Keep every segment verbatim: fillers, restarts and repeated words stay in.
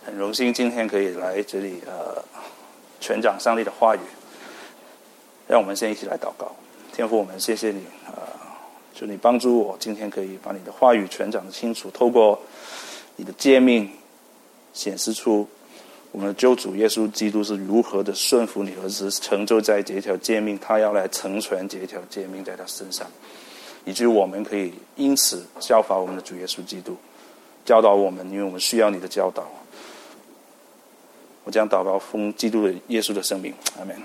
很荣幸今天可以来这里呃传讲上帝的话语，让我们先一起来祷告。天父，我们谢谢你，呃，求你帮助我今天可以把你的话语传讲得清楚，透过你的诫命显示出我们的救主耶稣基督是如何的顺服你儿子，成就在这条诫命，他要来成全这条诫命在他身上，以至于我们可以因此效法我们的主耶稣基督，教导我们，因为我们需要你的教导。我将祷告奉基督的耶稣的圣名，阿们。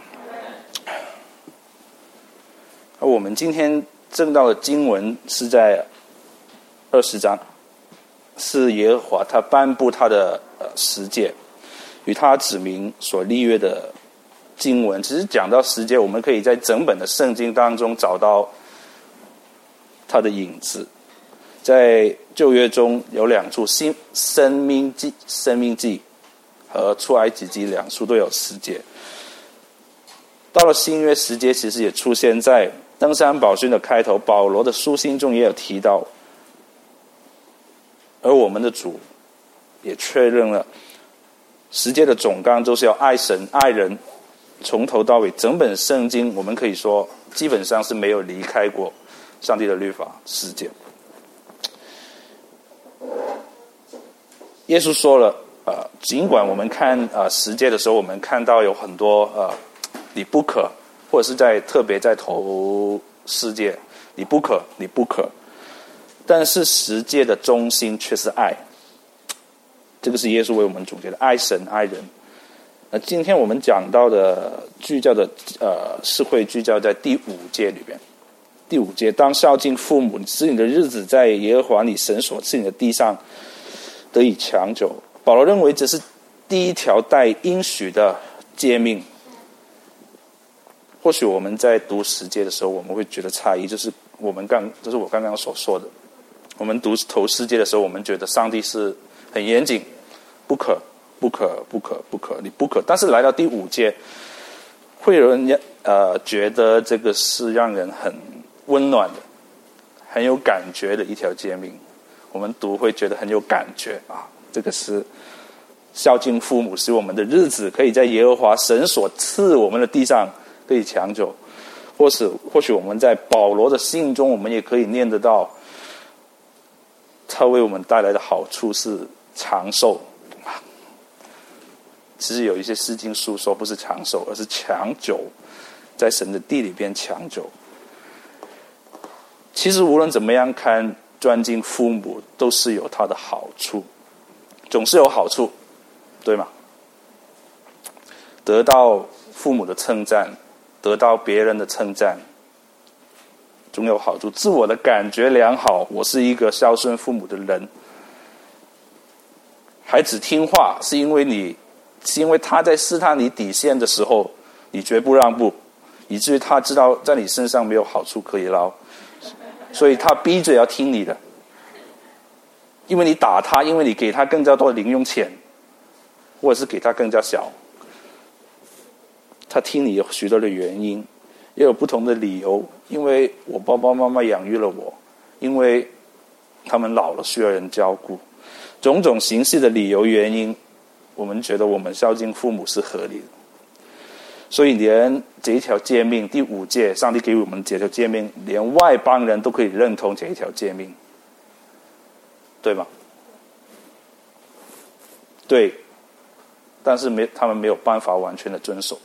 而我们今天正道的经文是在二十章，是耶和华他颁布他的呃十诫，与他指明所立约的经文。其实讲到十诫，我们可以在整本的圣经当中找到他的影子。在旧约中有两处，新生命记、生命记和出埃及记两处都有十诫。到了新约，十诫其实也出现在登山宝训的开头，保罗的书信中也有提到。而我们的主也确认了十诫的总纲就是要爱神爱人，从头到尾整本圣经我们可以说基本上是没有离开过上帝的律法十诫。耶稣说了，呃，尽管我们看呃十诫的时候，我们看到有很多呃你不可，或者是在特别在头十诫你不可你不可，但是十诫的中心却是爱。这个是耶稣为我们总结的，爱神爱人。那今天我们讲到的聚焦的呃是会聚焦在第五诫里边。第五诫，当孝敬父母，使你的日子在耶和华你神所赐你的地上得以长久。保罗认为这是第一条带应许的诫命。或许我们在读十诫的时候，我们会觉得诧异，就是我们刚，这是我刚刚所说的。我们读头十诫的时候，我们觉得上帝是很严谨，不可，不可，不可，不可，你不可。但是来到第五诫，会有人呃觉得这个是让人很温暖的、很有感觉的一条诫命。我们读会觉得很有感觉啊，这个是孝敬父母，使我们的日子可以在耶和华神所赐我们的地上可以长久。或是或许我们在保罗的信中，我们也可以念得到，他为我们带来的好处是长寿。其实有一些诗经书说不是长寿，而是长久，在神的地里边长久。其实无论怎么样看，尊敬父母都是有它的好处，总是有好处，对吗？得到父母的称赞，得到别人的称赞，总有好处。自我的感觉良好，我是一个孝顺父母的人。孩子听话是因为你，是因为他在试探你底线的时候，你绝不让步，以至于他知道在你身上没有好处可以捞，所以他逼着要听你的。因为你打他，因为你给他更加多的零用钱，或者是给他更加小，他听你有许多的原因，也有不同的理由。因为我爸爸妈妈养育了我，因为他们老了需要人照顾，种种形式的理由原因，我们觉得我们孝敬父母是合理的。所以连这一条诫命，第五诫，上帝给我们这条诫命，连外邦人都可以认同这一条诫命，对吗？对，但是没他们没有办法完全的遵守。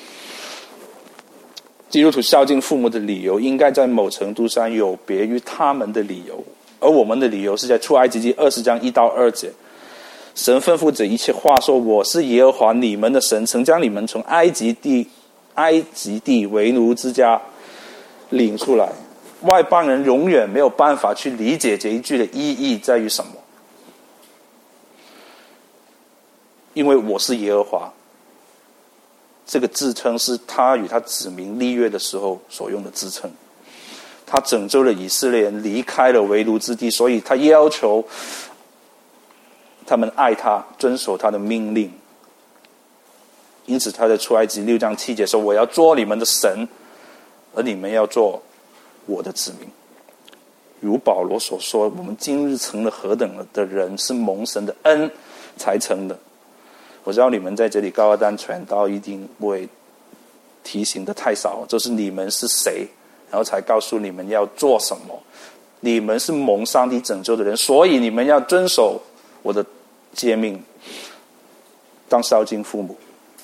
基督徒孝敬父母的理由，应该在某程度上有别于他们的理由，而我们的理由是在出埃及记二十章一到二节，神吩咐这一切话说：“我是耶和华你们的神，曾将你们从埃及地、埃及地为奴之家领出来。”外邦人永远没有办法去理解这一句的意义在于什么，因为我是耶和华，这个自称是他与他子民立约的时候所用的自称。他拯救了以色列人离开了为奴之地，所以他要求他们爱他，遵守他的命令。因此他在出埃及六章七节说：“我要做你们的神，而你们要做我的子民。”如保罗所说，我们今日成了何等的人，是蒙神的恩才成的。 我知道你们在这里高二单传道一定不会提醒的太少，就是你们是谁，然后才告诉你们要做什么。你们是蒙上帝拯救的人，所以你们要遵守我的诫命，当孝敬父母。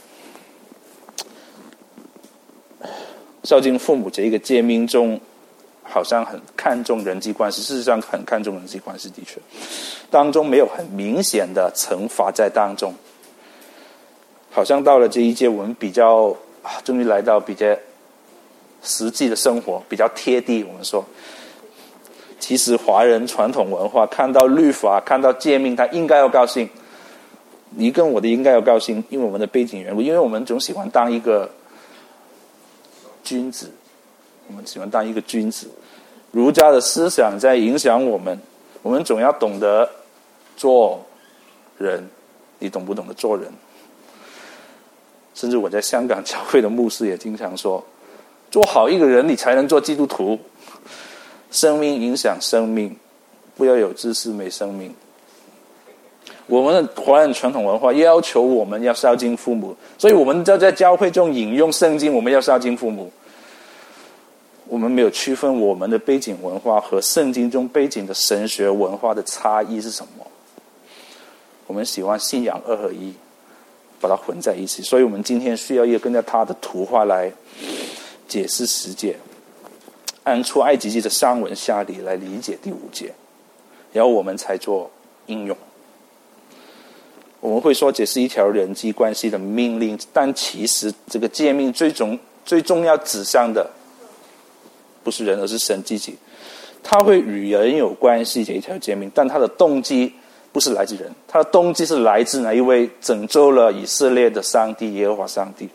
孝敬父母这一个诫命中好像很看重人际关系，事实上很看重人际关系，的确当中没有很明显的惩罚在当中。好像到了这一届我们比较啊，终于来到比较实际的生活，比较贴地。我们说其实华人传统文化看到律法看到诫命他应该要高兴，你跟我的应该要高兴，因为我们的背景缘故，因为我们总喜欢当一个君子，我们喜欢当一个君子。儒家的思想在影响我们，我们总要懂得做人。你懂不懂得做人？甚至我在香港教会的牧师也经常说，做好一个人你才能做基督徒。生命影响生命，不要有知识没生命。我们的华人传统文化要求我们要孝敬父母，所以我们就在教会中引用圣经，我们要孝敬父母。我们没有区分我们的背景文化和圣经中背景的神学文化的差异是什么。我们喜欢信仰二合一，把它混在一起，所以我们今天需要一个跟着他的图画来解释十诫，按出埃及记的上文下理来理解第五节，然后我们才做应用。我们会说这是一条人际关系的命令，但其实这个诫命最重最重要指向的不是人，而是神自己。他会与人有关系这一条诫命，但他的动机不是来自人，他的动机是来自哪一位拯救了以色列的上帝，耶和华上帝。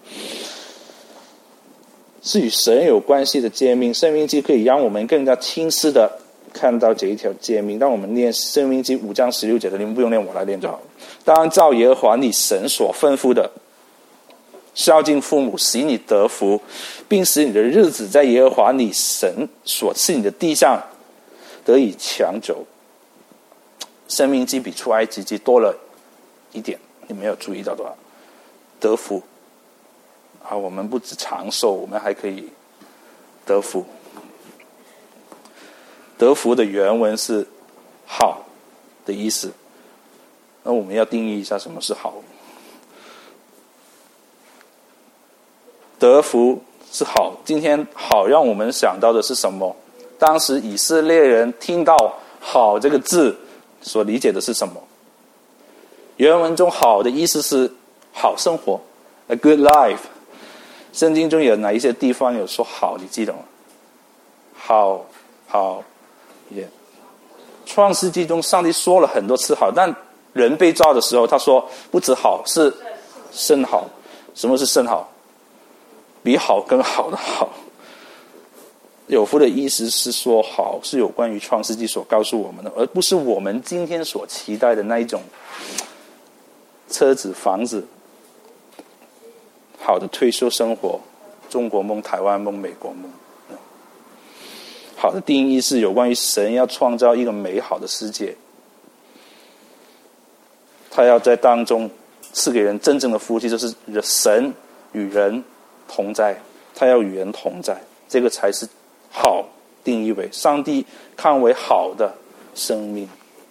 是与神有关系的诫命，申命记可以让我们更加清晰的看到这一条诫命。当我们念申命记五章十六节的，你们不用念，我来念就好了。当照耶和华你神所吩咐的，孝敬父母，使你得福，并使你的日子在耶和华你神所赐你的地上得以长久。申命记比出埃及记多了一点，你没有注意到的话，得福啊，我们不止长寿，我们还可以得福。得福的原文是好的意思，那我们要定义一下什么是好。得福是好，今天好让我们想到的是什么？当时以色列人听到好这个字所理解的是什么？原文中好的意思是好生活， a good life。 圣经中有哪一些地方有说好，你记得吗？好好也、yeah. 创世纪中上帝说了很多次好，但人被造的时候他说不止好，是甚好。什么是甚好？比好更好的好。有福的意思是说好是有关于创世纪所告诉我们的，而不是我们今天所期待的那一种车子房子好的退休生活，中国梦台湾梦美国梦。好的定义是有关于神要创造一个美好的世界，他要在当中赐给人真正的福气，就是神与人同在，他要与人同在，这个才是好定义为上帝看为好的生命。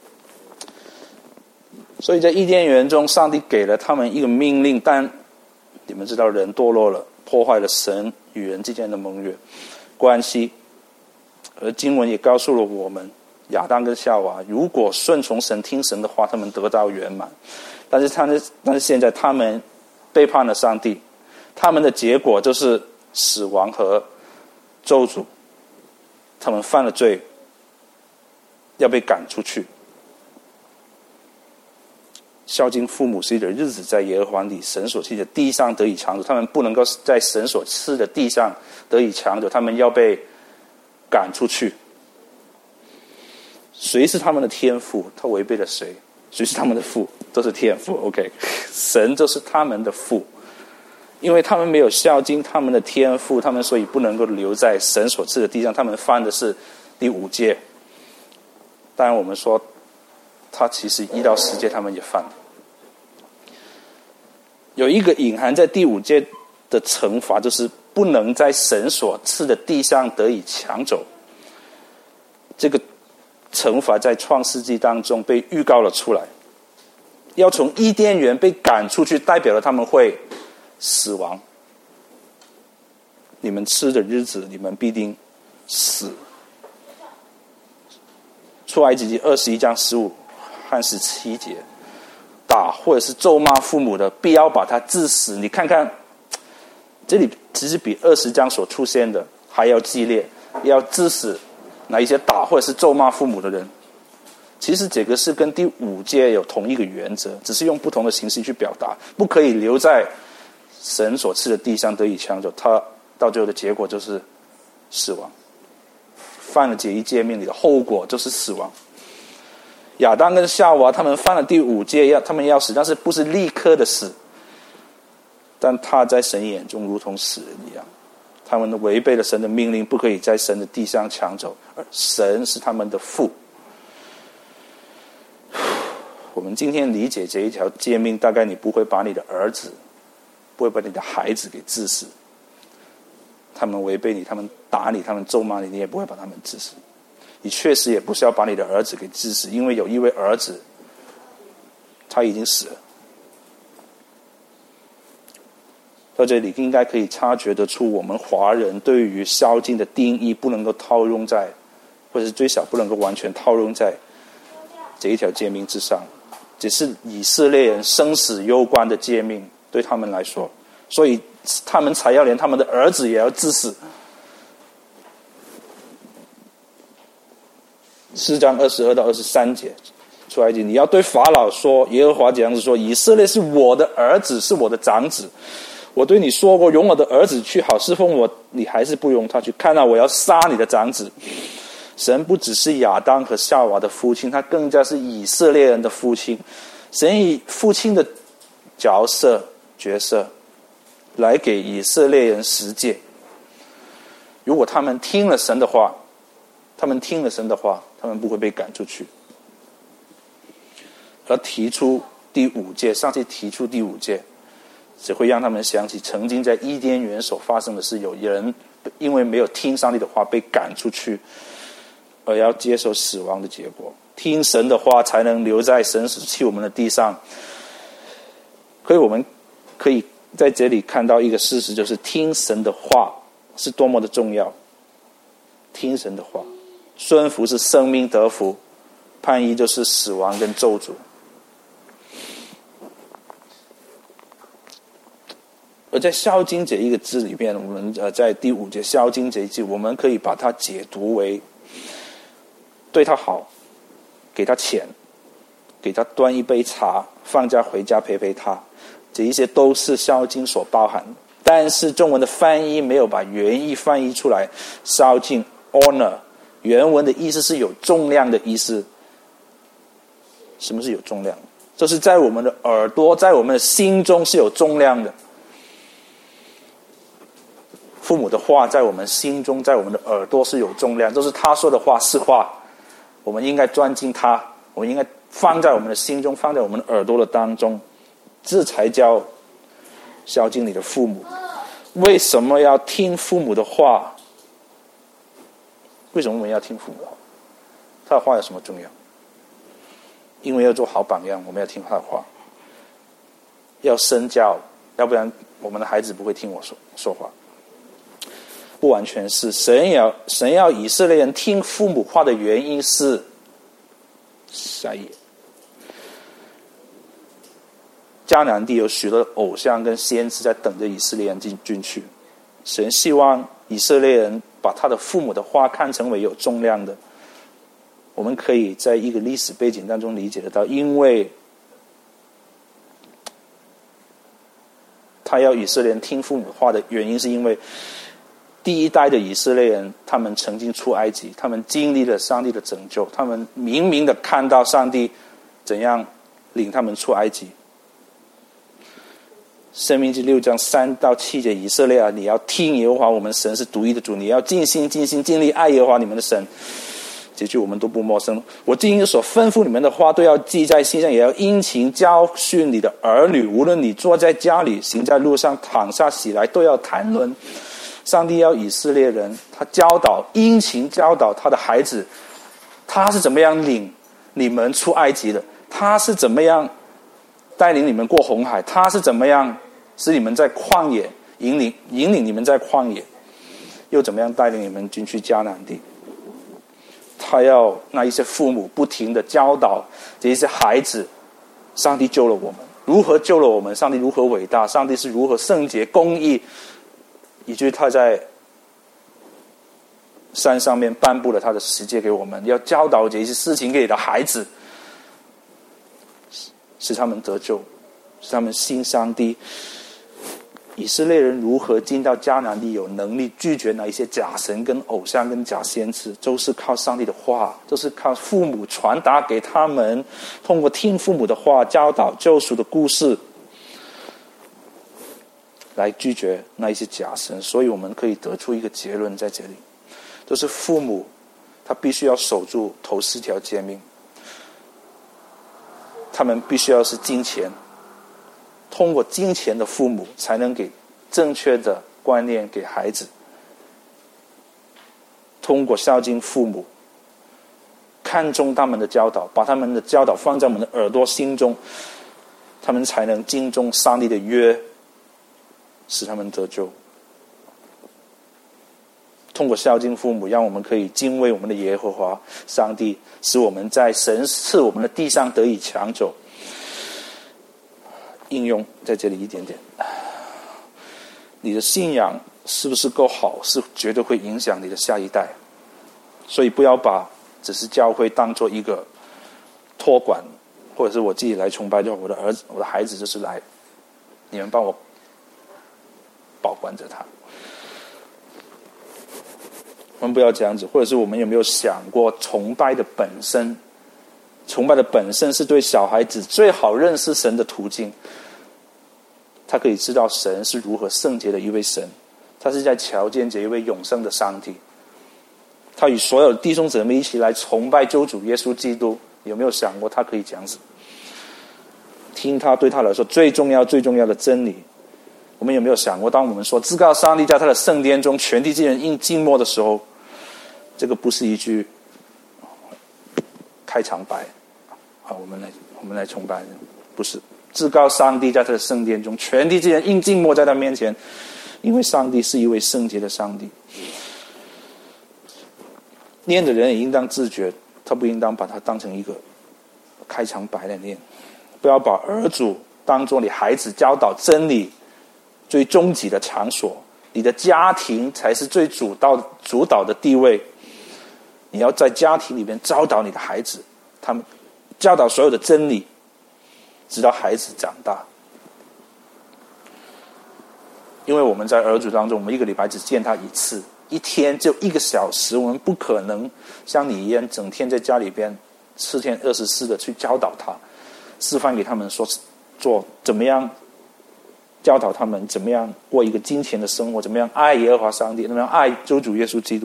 所以在伊甸园中上帝给了他们一个命令，但你们知道人堕落了，破坏了神与人之间的盟约关系，而经文也告诉了我们亚当跟夏娃如果顺从神听神的话，他们得到圆满。但是他们但是现在他们背叛了上帝，他们的结果就是死亡和咒诅，他们犯了罪，要被赶出去。孝敬父母是你的日子在耶和华你神所赐的地上得以长久，他们不能够在神所赐的地上得以长久，他们要被赶出去。谁是他们的天父？他违背了谁？谁是他们的父？都是天父。 OK， 神就是他们的父，因为他们没有孝敬他们的天父，他们所以不能够留在神所赐的地上，他们犯的是第五诫。当然我们说他其实一到十诫他们也犯。 有一个隐含在第五诫的惩罚，就是不能在神所赐的地上得以抢走。这个惩罚在创世纪当中被预告了出来，要从伊甸园被赶出去，代表了他们会死亡。你们吃的日子，你们必定死。出埃及记二十一章十五和十七节，打或者是咒骂父母的，必要把他治死。你看看，这里其实比二十章所出现的还要激烈，要治死哪一些打或者是咒骂父母的人。其实这个是跟第五诫有同一个原则，只是用不同的形式去表达。不可以留在神所赐的地上得以抢走，他到最后的结果就是死亡。犯了这一诫命里的后果就是死亡。亚当跟夏娃他们犯了第五诫，要他们要死，但是不是立刻的死，但他在神眼中如同死人一样。他们违背了神的命令，不可以在神的地上抢走，而神是他们的父。我们今天理解这一条诫命，大概你不会把你的儿子，不会把你的孩子给治死。他们违背你，他们打你，他们咒骂你，你也不会把他们治死。你确实也不是要把你的儿子给治死，因为有一位儿子他已经死了。到这里应该可以察觉得出，我们华人对于孝敬的定义不能够套用在，或者是最少不能够完全套用在这一条诫命之上。只是以色列人生死攸关的诫命，对他们来说，所以他们才要连他们的儿子也要治死。四章二十二到二十三节，出埃及，你要对法老说，耶和华这样子说：以色列是我的儿子，是我的长子。我对你说过，容我的儿子去好侍奉我，你还是不容他去。看到我要杀你的长子。神不只是亚当和夏娃的父亲，他更加是以色列人的父亲。神以父亲的角色角色来给以色列人实践。如果他们听了神的话，他们听了神的话，他们不会被赶出去。而提出第五诫，上帝提出第五诫，只会让他们想起曾经在伊甸园所发生的事，有人因为没有听上帝的话被赶出去，而要接受死亡的结果。听神的话才能留在神所赐我们的地上。所以我们可以在这里看到一个事实，就是听神的话是多么的重要。听神的话，顺服是生命得福，叛逆就是死亡跟咒诅。而在孝敬这一个字里面，我们呃在第五节孝敬这一句，我们可以把它解读为对他好，给他钱，给他端一杯茶，放假回家陪陪他，这一些都是孝敬所包含的。但是中文的翻译没有把原意翻译出来。孝敬 honor 原文的意思是有重量的意思。什么是有重量？就是在我们的耳朵，在我们的心中是有重量的。父母的话在我们心中，在我们的耳朵是有重量，就是他说的话是话，我们应该尊敬他，我们应该放在我们的心中，放在我们的耳朵的当中，这才叫孝敬你的父母。为什么要听父母的话？为什么我们要听父母的话？他的话有什么重要？因为要做好榜样，我们要听他的话，要身教，要不然我们的孩子不会听我说说话。不完全是，神要神要以色列人听父母话的原因是下一页，迦南地有许多偶像跟先知在等着以色列人进进去。神希望以色列人把他的父母的话看成为有重量的。我们可以在一个历史背景当中理解得到，因为他要以色列人听父母话的原因，是因为第一代的以色列人，他们曾经出埃及，他们经历了上帝的拯救，他们明明的看到上帝怎样领他们出埃及。申命记六章三到七节，以色列啊，你要听耶和华我们神是独一的主，你要尽心尽心尽力爱耶和华你们的神。 这句我们都不陌生。我今日所吩咐你们的话，都要记在心上，也要殷勤教训你的儿女。无论你坐在家里，行在路上，躺下起来，都要谈论。上帝要以色列人，他教导殷勤教导他的孩子，他是怎么样领你们出埃及的，他是怎么样带领你们过红海，他是怎么样使你们在旷野引领引领你们在旷野，又怎么样带领你们进去迦南地。他要那一些父母不停的教导这些孩子，上帝救了我们，如何救了我们，上帝如何伟大，上帝是如何圣洁公义，以至于他在山上面颁布了他的十诫给我们，要教导这些事情给你的孩子，使他们得救，使他们信上帝。以色列人如何进到迦南地，有能力拒绝那一些假神跟偶像跟假先知，都是靠上帝的话，都是靠父母传达给他们，通过听父母的话，教导救赎的故事，来拒绝那一些假神。所以我们可以得出一个结论在这里，就是父母他必须要守住头四条诫命，他们必须要是金钱，通过金钱的父母才能给正确的观念给孩子，通过孝敬父母，看重他们的教导，把他们的教导放在我们的耳朵心中，他们才能敬重上帝的约，使他们得救。通过孝敬父母，让我们可以敬畏我们的耶和华上帝，使我们在神赐我们的地上得以长久。应用在这里一点点，你的信仰是不是够好，是绝对会影响你的下一代。所以不要把只是教会当做一个托管，或者是我自己来崇拜，就我的儿子我的孩子就是来，你们帮我保管着他。我们不要这样子。或者是我们有没有想过，崇拜的本身崇拜的本身是对小孩子最好认识神的途径。他可以知道神是如何圣洁的一位神，他是在瞧见这一位永生的上帝，他与所有的弟兄姊妹一起来崇拜救主耶稣基督。有没有想过他可以这样子听他对他来说最重要最重要的真理？我们有没有想过，当我们说至高上帝在他的圣殿中全地之人应静默的时候，这个不是一句开场白，好，我们来我们来崇拜，不是。至高上帝在他的圣殿中，全地之人应静默在他面前，因为上帝是一位圣洁的上帝。念的人也应当自觉，他不应当把它当成一个开场白来念。不要把儿主当作你孩子教导真理最终极的场所，你的家庭才是最主导主导的地位。你要在家庭里面教导你的孩子，他们教导所有的真理，直到孩子长大。因为我们在儿主当中，我们一个礼拜只见他一次，一天就一个小时，我们不可能像你一样整天在家里边四天二十四的去教导他，示范给他们说做怎么样教导他们怎么样过一个金钱的生活，怎么样爱耶和华上帝，怎么样爱救主耶稣基督。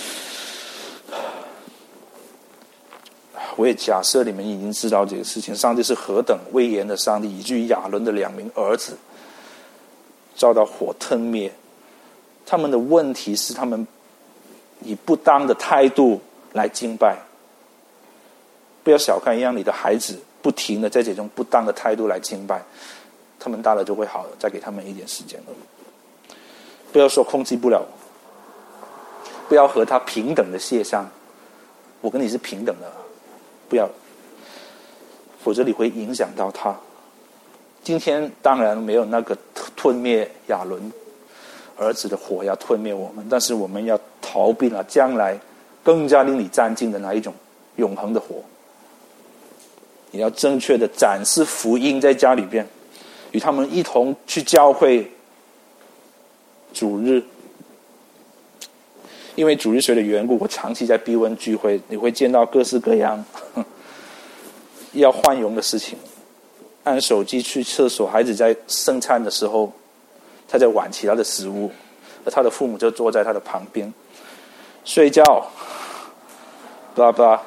我也假设你们已经知道这个事情，上帝是何等威严的上帝，以至于亚伦的两名儿子遭到火吞灭。他们的问题是他们以不当的态度来敬拜。不要小看一样你的孩子不停的在这种不当的态度来敬拜，他们大了就会好了，再给他们一点时间而已。不要说控制不了，不要和他平等的协商，我跟你是平等的，不要，否则你会影响到他。今天当然没有那个吞灭亚伦儿子的火要吞灭我们，但是我们要逃避了将来更加令你战尽的那一种永恒的火。你要正确的展示福音在家里边，与他们一同去教会主日。因为主日学的缘故，我长期在逼问聚会，你会见到各式各样要换用的事情。按手机去厕所，孩子在圣餐的时候他在玩其他的食物，而他的父母就坐在他的旁边睡觉。 巴拉，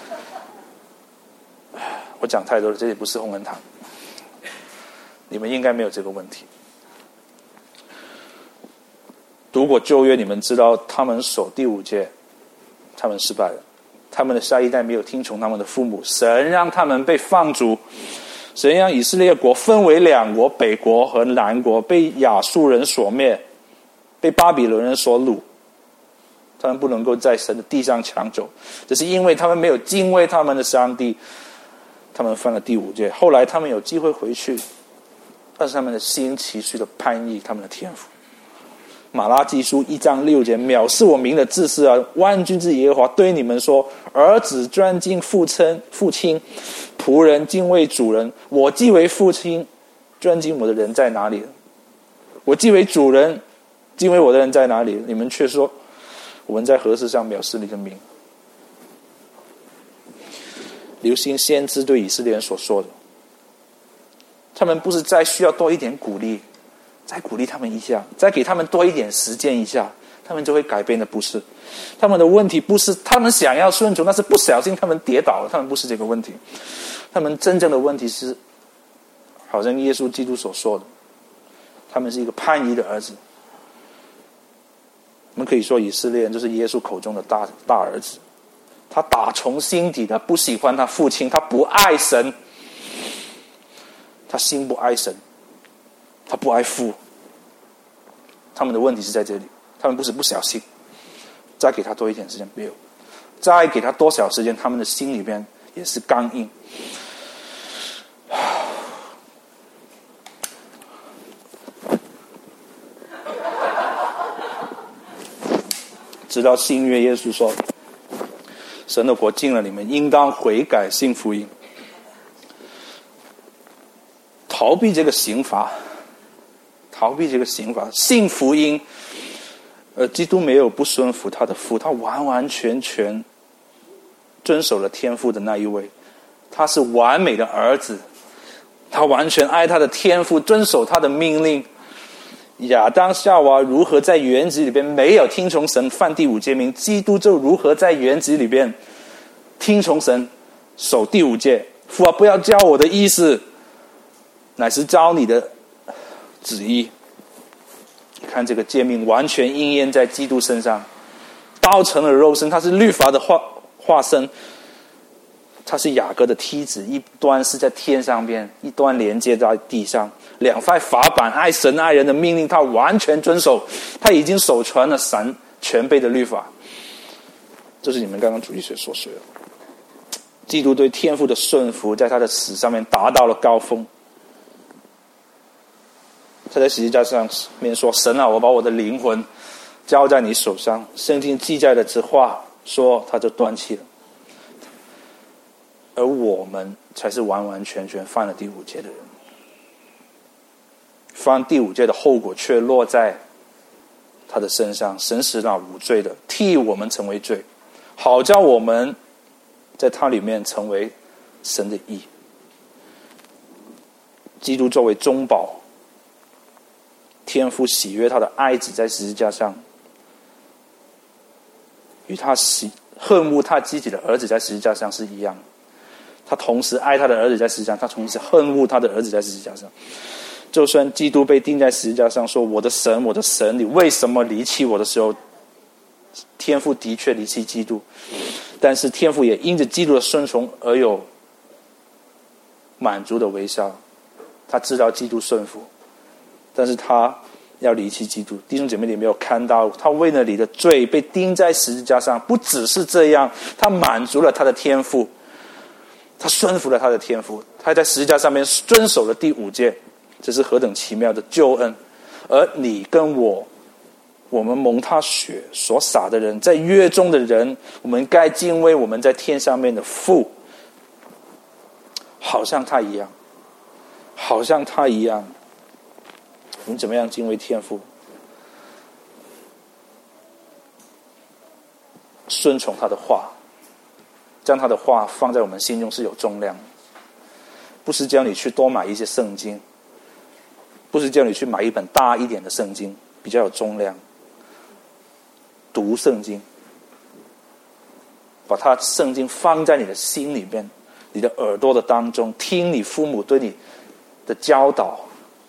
我讲太多了，这里不是红人堂，你们应该没有这个问题。如果旧约你们知道他们守第五诫，他们失败了，他们的下一代没有听从他们的父母，神让他们被放逐，神让以色列国分为两国，北国和南国，被亚述人所灭，被巴比伦人所掳，他们不能够在神的地上抢走，这是因为他们没有敬畏他们的上帝，他们犯了第五诫。后来他们有机会回去，但是他们的心持续的叛逆他们的天父。马拉基书一章六节，藐视我名的志士啊，万军之耶和华对你们说，儿子尊敬父亲父亲，仆人敬畏主人。我既为父亲，尊敬我的人在哪里？我既为主人，敬畏我的人在哪里？你们却说我们在何事上藐视你的名？留心先知对以色列人所说的，他们不是再需要多一点鼓励，再鼓励他们一下，再给他们多一点时间一下，他们就会改变的。不是，他们的问题不是他们想要顺从，但是不小心他们跌倒了，他们不是这个问题。他们真正的问题是，好像耶稣基督所说的，他们是一个叛逆的儿子。我们可以说以色列人就是耶稣口中的大大儿子，他打从心底的不喜欢他父亲，他不爱神，他心不爱神，他不爱父。他们的问题是在这里，他们不是不小心，再给他多一点时间，没有，再给他多少时间，他们的心里边也是刚硬。直到新约耶稣说，神的国近了，你们应当悔改信福音。逃避这个刑罚，逃避这个刑罚，信福音。呃，基督没有不顺服他的父，他完完全全遵守了天父的那一位，他是完美的儿子，他完全爱他的天父，遵守他的命令。亚当夏娃如何在园子里边没有听从神，犯第五诫命，基督就如何在园子里边听从神，守第五诫。父啊，不要教我的意思，乃是照你的旨意。你看这个诫命完全应验在基督身上，道成了肉身，他是律法的化化身，他是雅各的梯子，一端是在天上边，一端连接在地上，两块法版，爱神爱人的命令他完全遵守，他已经守全了神全备的律法。这是你们刚刚主义学所说的。基督对天父的顺服在他的死上面达到了高峰。他在十字架上面说，神啊，我把我的灵魂交在你手上。圣经记载的这话说他就断气了。而我们才是完完全全犯了第五诫的人，犯第五诫的后果却落在他的身上。神使那无罪的替我们成为罪，好叫我们在他里面成为神的义。基督作为中保，天父喜悦他的爱子在十字架上，与他喜恨恶他自己的儿子在十字架上是一样的。他同时爱他的儿子在十字架上，他同时恨恶他的儿子在十字架上。就算基督被钉在十字架上说，我的神，我的神，你为什么离弃我的时候，天父的确离弃基督，但是天父也因着基督的顺从而有满足的微笑。他知道基督顺服，但是他要离弃基督。弟兄姐妹，你没有看到他为了你的罪被钉在十字架上，不只是这样，他满足了他的天父，他顺服了他的天父，他在十字架上面遵守了第五诫，这是何等奇妙的救恩。而你跟我，我们蒙他血所洒的人，在约中的人，我们该敬畏我们在天上面的父，好像他一样，好像他一样。我们怎么样敬畏天父？顺从他的话，将他的话放在我们心中是有重量，不是叫你去多买一些圣经，不是叫你去买一本大一点的圣经，比较有重量。读圣经， 把他圣经放在你的心里面，你的耳朵的当中，听你父母对你的教导。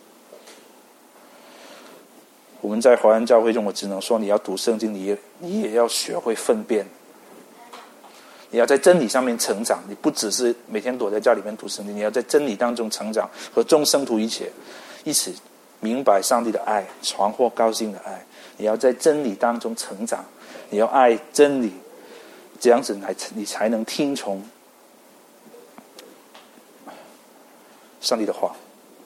我们在华人教会中，我只能说，你要读圣经，你也你也要学会分辨，你要在真理上面成长。你不只是每天躲在家里面读圣经，你要在真理当中成长，和众圣徒一起一起明白上帝的爱，传播高兴的爱。你要在真理当中成长，你要爱真理，这样子来你才能听从上帝的话。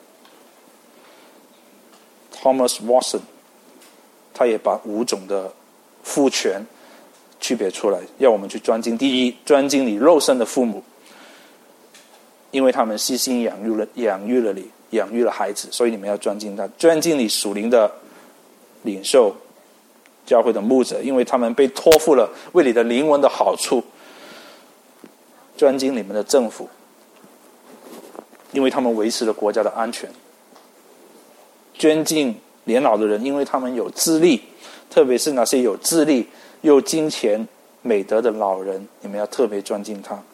Thomas Watson 他也把五种的父权区别出来，要我们去专精。第一，专精你肉身的父母，因为他们悉心养育了养育了你，养育了孩子，所以你们要专精他。专精你属灵的领袖，教会的牧者，因为他们被托付了为你的灵魂的好处。专精你们的政府，因为他们维持了国家的安全。尊敬年老的人，因为他们有智力，特别是那些有智力又金钱美德的老人，你们要特别尊敬他。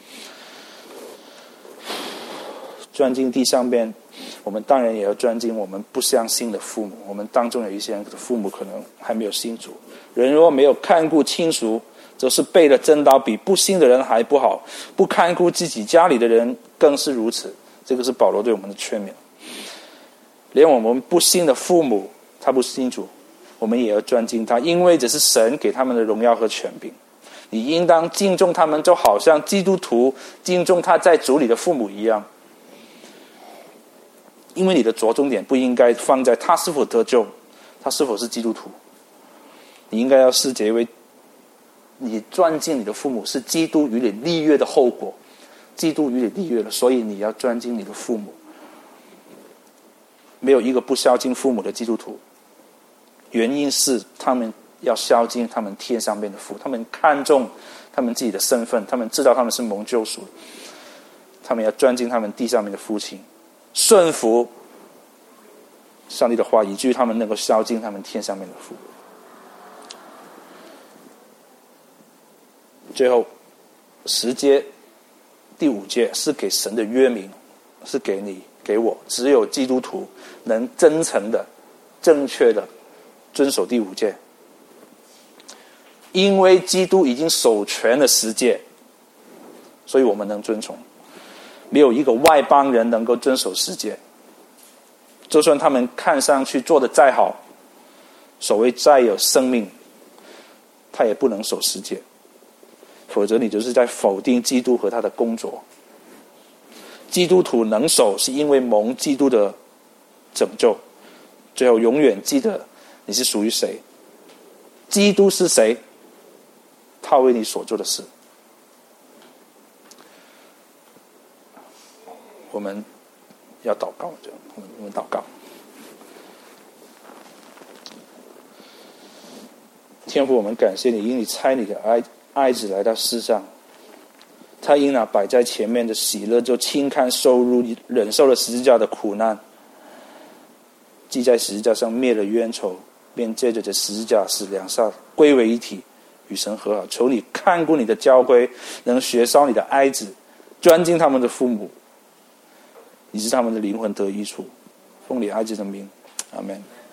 尊敬地上边，我们当然也要尊敬我们不相信的父母。我们当中有一些人的父母可能还没有信主。人若没有看顾亲属，则是背了真刀，比不信的人还不好。不看顾自己家里的人更是如此。这个是保罗对我们的劝勉。连我们不信的父母，他不信主，我们也要尊敬他，因为这是神给他们的荣耀和权柄。你应当敬重他们，就好像基督徒敬重他在主里的父母一样。因为你的着重点不应该放在他是否得救，他是否是基督徒，你应该要视结为你尊敬你的父母是基督与你立约的后果。基督与你立约了，所以你要尊敬你的父母。没有一个不孝敬父母的基督徒，原因是他们要孝敬他们天上面的父，他们看重他们自己的身份，他们知道他们是蒙救赎，他们要尊敬他们地上面的父亲，顺服上帝的话，以至于他们能够孝敬他们天上面的父。最后十节第五节是给神的约明，是给你给我，只有基督徒能真诚的正确的遵守第五诫，因为基督已经守全了十诫，所以我们能遵从。没有一个外邦人能够遵守十诫，就算他们看上去做得再好，所谓再有生命，他也不能守十诫，否则你就是在否定基督和他的工作。基督徒能守，是因为蒙基督的拯救。最后永远记得你是属于谁，基督是谁，他为你所做的事。我们要祷告，我们我们祷告。天父，我们感谢你，因你差你的爱爱子来到世上，他因那摆在前面的喜乐，就轻看受辱，忍受了十字架的苦难，既在十字架上灭了冤仇，便借着这十字架使两下归为一体，与神和好。求你看顾你的教会，能学烧你的爱子，尊敬他们的父母，以致他们的灵魂得益处。奉你爱子的名，阿们。